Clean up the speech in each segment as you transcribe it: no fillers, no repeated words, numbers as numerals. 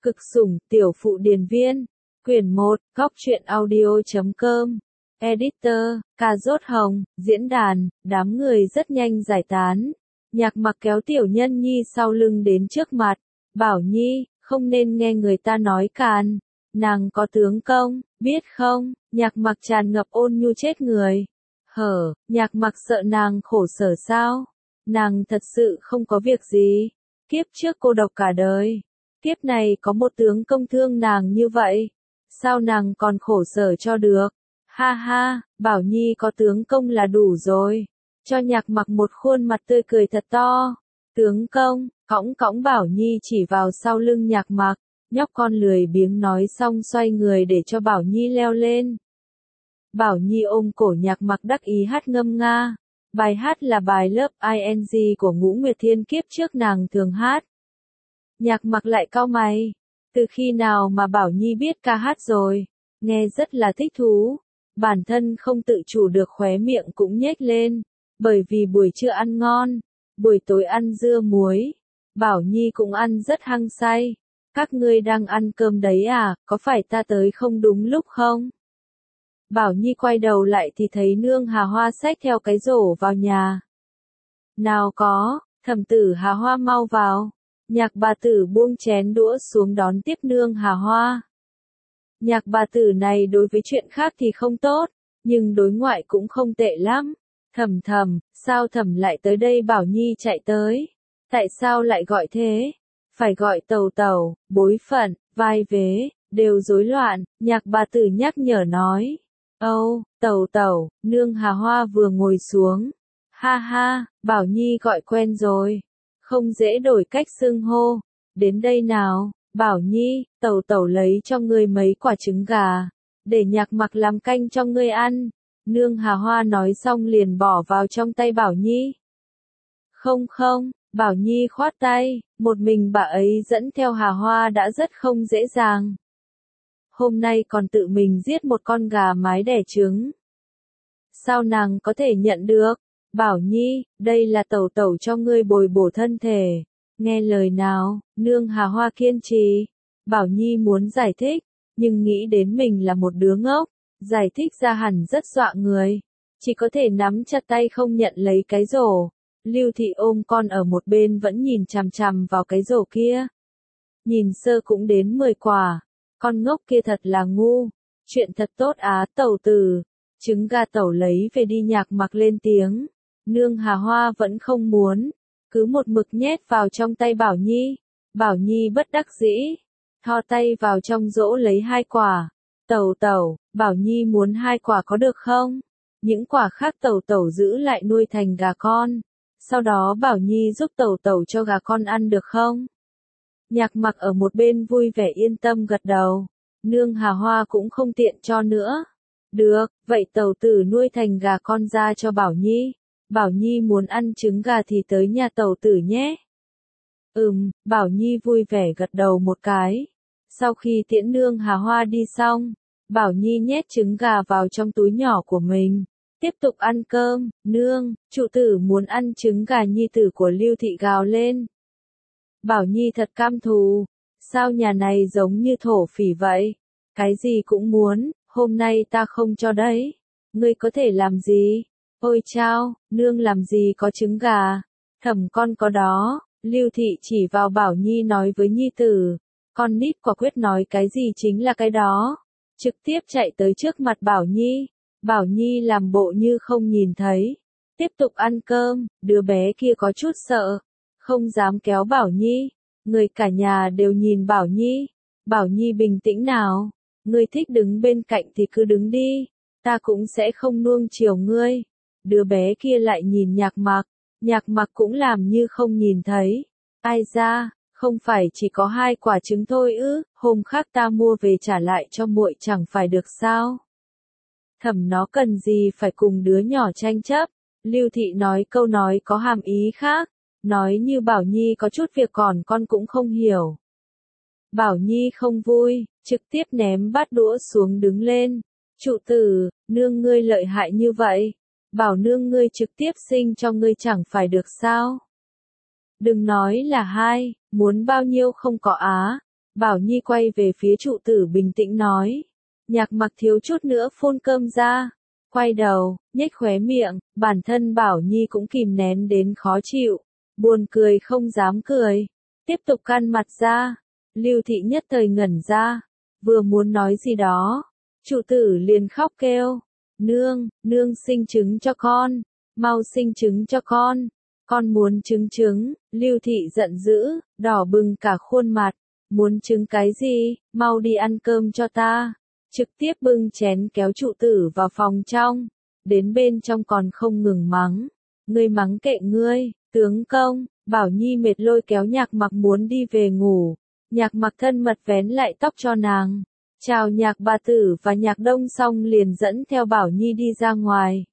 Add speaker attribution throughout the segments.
Speaker 1: Cực sủng, tiểu phụ điền viên. Quyển 1, góc truyện audio.com. Editor, cà rốt hồng, diễn đàn, đám người rất nhanh giải tán. Nhạc Mặc kéo Tiểu Nhân Nhi sau lưng đến trước mặt. Bảo Nhi, không nên nghe người ta nói càn. Nàng có tướng công, biết không? Nhạc Mặc tràn ngập ôn nhu chết người. Nhạc Mặc sợ nàng khổ sở sao? Nàng thật sự không có việc gì. Kiếp trước cô độc cả đời. Kiếp này có một tướng công thương nàng như vậy. Sao nàng còn khổ sở cho được? Ha ha, Bảo Nhi có tướng công là đủ rồi. Cho Nhạc Mặc một khuôn mặt tươi cười thật to. Tướng công, cõng cõng Bảo Nhi chỉ vào sau lưng Nhạc Mặc. Nhóc con lười biếng nói xong xoay người để cho Bảo Nhi leo lên. Bảo Nhi ôm cổ Nhạc Mặc đắc ý hát ngâm nga. Bài hát là bài Love ING của Ngũ Nguyệt Thiên kiếp trước nàng thường hát. Nhạc Mặc lại cau mày. Từ khi nào mà Bảo Nhi biết ca hát rồi? Nghe rất là thích thú. Bản thân không tự chủ được khóe miệng cũng nhếch lên. Bởi vì buổi trưa ăn ngon. Buổi tối ăn dưa muối. Bảo Nhi cũng ăn rất hăng say. Các ngươi đang ăn cơm đấy à, có phải ta tới không đúng lúc không? Bảo Nhi quay đầu lại thì thấy Nương Hà Hoa xách theo cái rổ vào nhà. Nào có, Thẩm Tử Hà Hoa mau vào. Nhạc bà tử buông chén đũa xuống đón tiếp Nương Hà Hoa. Nhạc bà tử này đối với chuyện khác thì không tốt, nhưng đối ngoại cũng không tệ lắm. Thẩm, sao Thẩm lại tới đây? Bảo Nhi chạy tới. Tại sao lại gọi thế? Phải gọi Tẩu, bối phận, vai vế, đều rối loạn, Nhạc bà tử nhắc nhở nói. Tẩu, Nương Hà Hoa vừa ngồi xuống. Ha ha, Bảo Nhi gọi quen rồi. Không dễ đổi cách xưng hô. Đến đây nào, Bảo Nhi, Tẩu lấy cho ngươi mấy quả trứng gà. Để Nhạc Mặc làm canh cho ngươi ăn. Nương Hà Hoa nói xong liền bỏ vào trong tay Bảo Nhi. Không, Bảo Nhi khoát tay, một mình bà ấy dẫn theo Hà Hoa đã rất không dễ dàng. Hôm nay còn tự mình giết một con gà mái đẻ trứng. Sao nàng có thể nhận được? Bảo Nhi, đây là Tẩu cho ngươi bồi bổ thân thể. Nghe lời nào, Nương Hà Hoa kiên trì. Bảo Nhi muốn giải thích, nhưng nghĩ đến mình là một đứa ngốc. Giải thích ra hẳn rất dọa người. Chỉ có thể nắm chặt tay không nhận lấy cái rổ. Lưu Thị ôm con ở một bên vẫn nhìn chằm chằm vào cái rổ kia. Nhìn sơ cũng đến 10 quả. Con ngốc kia thật là ngu. Chuyện thật tốt á Tẩu tử. Trứng gà Tẩu lấy về đi. Nhạc Mặc lên tiếng. Nương Hà Hoa vẫn không muốn. Cứ một mực nhét vào trong tay Bảo Nhi. Bảo Nhi bất đắc dĩ. Thò tay vào trong rổ lấy 2 quả. Tẩu, Bảo Nhi muốn 2 quả có được không? Những quả khác Tẩu giữ lại nuôi thành gà con. Sau đó Bảo Nhi giúp Tẩu cho gà con ăn được không? Nhạc Mặc ở một bên vui vẻ yên tâm gật đầu. Nương Hà Hoa cũng không tiện cho nữa. Được, vậy Tẩu tử nuôi thành gà con ra cho Bảo Nhi. Bảo Nhi muốn ăn trứng gà thì tới nhà Tẩu tử nhé. Bảo Nhi vui vẻ gật đầu một cái. Sau khi tiễn Nương Hà Hoa đi xong, Bảo Nhi nhét trứng gà vào trong túi nhỏ của mình. Tiếp tục ăn cơm. Nương, trụ tử muốn ăn trứng gà. Nhi tử của Lưu Thị gào lên. Bảo Nhi thật cam thù. Sao nhà này giống như thổ phỉ vậy? Cái gì cũng muốn, hôm nay ta không cho đấy. Ngươi có thể làm gì? Ôi chao, nương làm gì có trứng gà? Thẩm con có đó. Lưu Thị chỉ vào Bảo Nhi nói với Nhi tử. Con nít quả quyết nói cái gì chính là cái đó. Trực tiếp chạy tới trước mặt Bảo Nhi. Bảo Nhi làm bộ như không nhìn thấy. Tiếp tục ăn cơm, đứa bé kia có chút sợ. Không dám kéo Bảo Nhi. Người cả nhà đều nhìn Bảo Nhi. Bảo Nhi bình tĩnh nào. Ngươi thích đứng bên cạnh thì cứ đứng đi. Ta cũng sẽ không nuông chiều ngươi. Đứa bé kia lại nhìn Nhạc Mặc. Nhạc Mặc cũng làm như không nhìn thấy. Ai ra, không phải chỉ có 2 quả trứng thôi ư? Hôm khác ta mua về trả lại cho muội chẳng phải được sao? Thẩm nó cần gì phải cùng đứa nhỏ tranh chấp? Lưu Thị nói câu nói có hàm ý khác. Nói như Bảo Nhi có chút việc còn con cũng không hiểu. Bảo Nhi không vui, trực tiếp ném bát đũa xuống đứng lên. Trụ tử, nương ngươi lợi hại như vậy. Bảo nương ngươi trực tiếp sinh cho ngươi chẳng phải được sao? Đừng nói là 2, muốn bao nhiêu không có á. Bảo Nhi quay về phía trụ tử bình tĩnh nói. Nhạc Mặc thiếu chút nữa phun cơm ra. Quay đầu, nhếch khóe miệng, bản thân Bảo Nhi cũng kìm nén đến khó chịu. Buồn cười không dám cười. Tiếp tục căn mặt ra. Lưu Thị nhất thời ngẩn ra. Vừa muốn nói gì đó. Trụ tử liền khóc kêu. Nương, nương sinh trứng cho con. Mau sinh trứng cho con. Con muốn trứng. Lưu Thị giận dữ, đỏ bừng cả khuôn mặt. Muốn trứng cái gì, mau đi ăn cơm cho ta. Trực tiếp bưng chén kéo trụ tử vào phòng trong. Đến bên trong còn không ngừng mắng. Ngươi mắng kệ ngươi, tướng công. Bảo Nhi mệt lôi kéo Nhạc Mặc muốn đi về ngủ. Nhạc Mặc thân mật vén lại tóc cho nàng. Chào Nhạc bà tử và Nhạc Đông xong liền dẫn theo Bảo Nhi đi ra ngoài.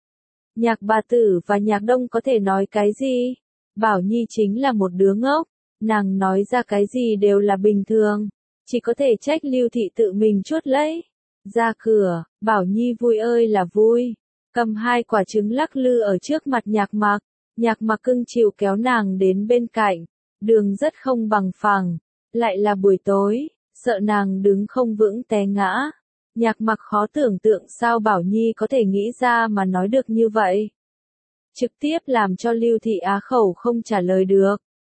Speaker 1: Nhạc bà tử và Nhạc Đông có thể nói cái gì? Bảo Nhi chính là một đứa ngốc. Nàng nói ra cái gì đều là bình thường. Chỉ có thể trách Lưu Thị tự mình chuốt lấy. Ra cửa, Bảo Nhi vui ơi là vui. Cầm 2 quả trứng lắc lư ở trước mặt Nhạc Mặc. Nhạc Mặc cưng chiều kéo nàng đến bên cạnh. Đường rất không bằng phẳng. Lại là buổi tối, sợ nàng đứng không vững té ngã. Nhạc Mặc khó tưởng tượng sao Bảo Nhi có thể nghĩ ra mà nói được như vậy. Trực tiếp làm cho Lưu Thị á khẩu không trả lời được.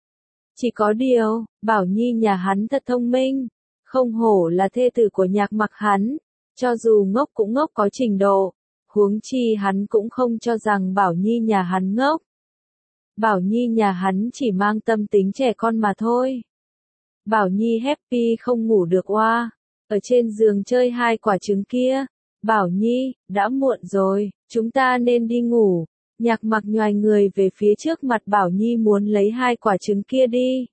Speaker 1: Chỉ có điều, Bảo Nhi nhà hắn thật thông minh. Không hổ là thê tử của Nhạc Mặc hắn. Cho dù ngốc cũng ngốc có trình độ. Huống chi hắn cũng không cho rằng Bảo Nhi nhà hắn ngốc. Bảo Nhi nhà hắn chỉ mang tâm tính trẻ con mà thôi. Bảo Nhi happy không ngủ được oa. Ở trên giường chơi 2 quả trứng kia. Bảo Nhi, đã muộn rồi, chúng ta nên đi ngủ. Nhạc Mặc nhoài người về phía trước mặt Bảo Nhi muốn lấy 2 quả trứng kia đi.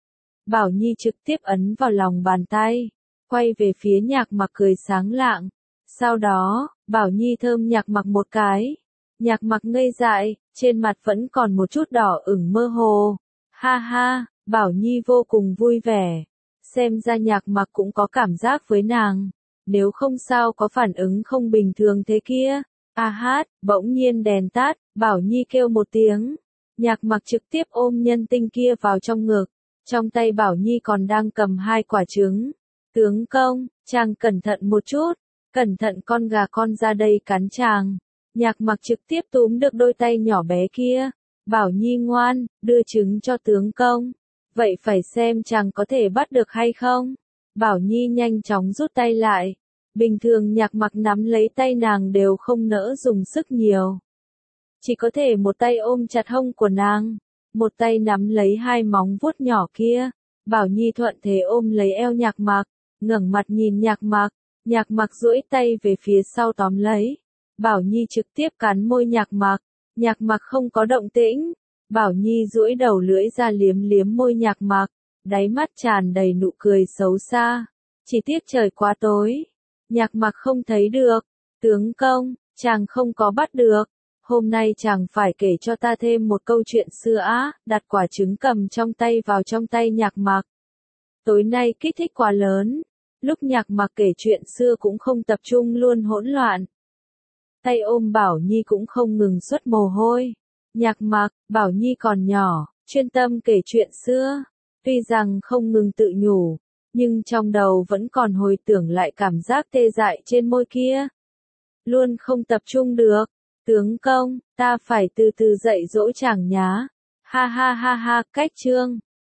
Speaker 1: Bảo Nhi trực tiếp ấn vào lòng bàn tay. Quay về phía Nhạc Mặc cười sáng lạng. Sau đó, Bảo Nhi thơm Nhạc Mặc một cái. Nhạc Mặc ngây dại, trên mặt vẫn còn một chút đỏ ửng mơ hồ. Ha ha, Bảo Nhi vô cùng vui vẻ. Xem ra Nhạc Mặc cũng có cảm giác với nàng. Nếu không sao có phản ứng không bình thường thế kia. A hát, bỗng nhiên đèn tắt, Bảo Nhi kêu một tiếng. Nhạc Mặc trực tiếp ôm nhân tinh kia vào trong ngực. Trong tay Bảo Nhi còn đang cầm 2 quả trứng. Tướng công, chàng cẩn thận một chút. Cẩn thận con gà con ra đây cắn chàng. Nhạc Mặc trực tiếp túm được đôi tay nhỏ bé kia. Bảo Nhi ngoan, đưa trứng cho tướng công. Vậy phải xem chàng có thể bắt được hay không? Bảo Nhi nhanh chóng rút tay lại. Bình thường Nhạc Mặc nắm lấy tay nàng đều không nỡ dùng sức nhiều. Chỉ có thể một tay ôm chặt hông của nàng. Một tay nắm lấy 2 móng vuốt nhỏ kia. Bảo Nhi thuận thế ôm lấy eo Nhạc Mặc. Ngẩng mặt nhìn Nhạc Mặc. Nhạc Mặc duỗi tay về phía sau tóm lấy. Bảo Nhi trực tiếp cắn môi Nhạc Mặc. Nhạc Mặc không có động tĩnh. Bảo Nhi duỗi đầu lưỡi ra liếm liếm môi Nhạc Mặc. Đáy mắt tràn đầy nụ cười xấu xa. Chỉ tiếc trời quá tối. Nhạc Mặc không thấy được. Tướng công, chàng không có bắt được. Hôm nay chàng phải kể cho ta thêm một câu chuyện xưa á. Đặt quả trứng cầm trong tay vào trong tay Nhạc Mặc. Tối nay kích thích quá lớn. Lúc Nhạc Mặc kể chuyện xưa cũng không tập trung luôn hỗn loạn. Tay ôm Bảo Nhi cũng không ngừng xuất mồ hôi. Nhạc Mặc, Bảo Nhi còn nhỏ, chuyên tâm kể chuyện xưa. Tuy rằng không ngừng tự nhủ, nhưng trong đầu vẫn còn hồi tưởng lại cảm giác tê dại trên môi kia. Luôn không tập trung được. Tướng công, ta phải từ từ dạy dỗ chàng nhá. Ha ha ha ha, cách chương.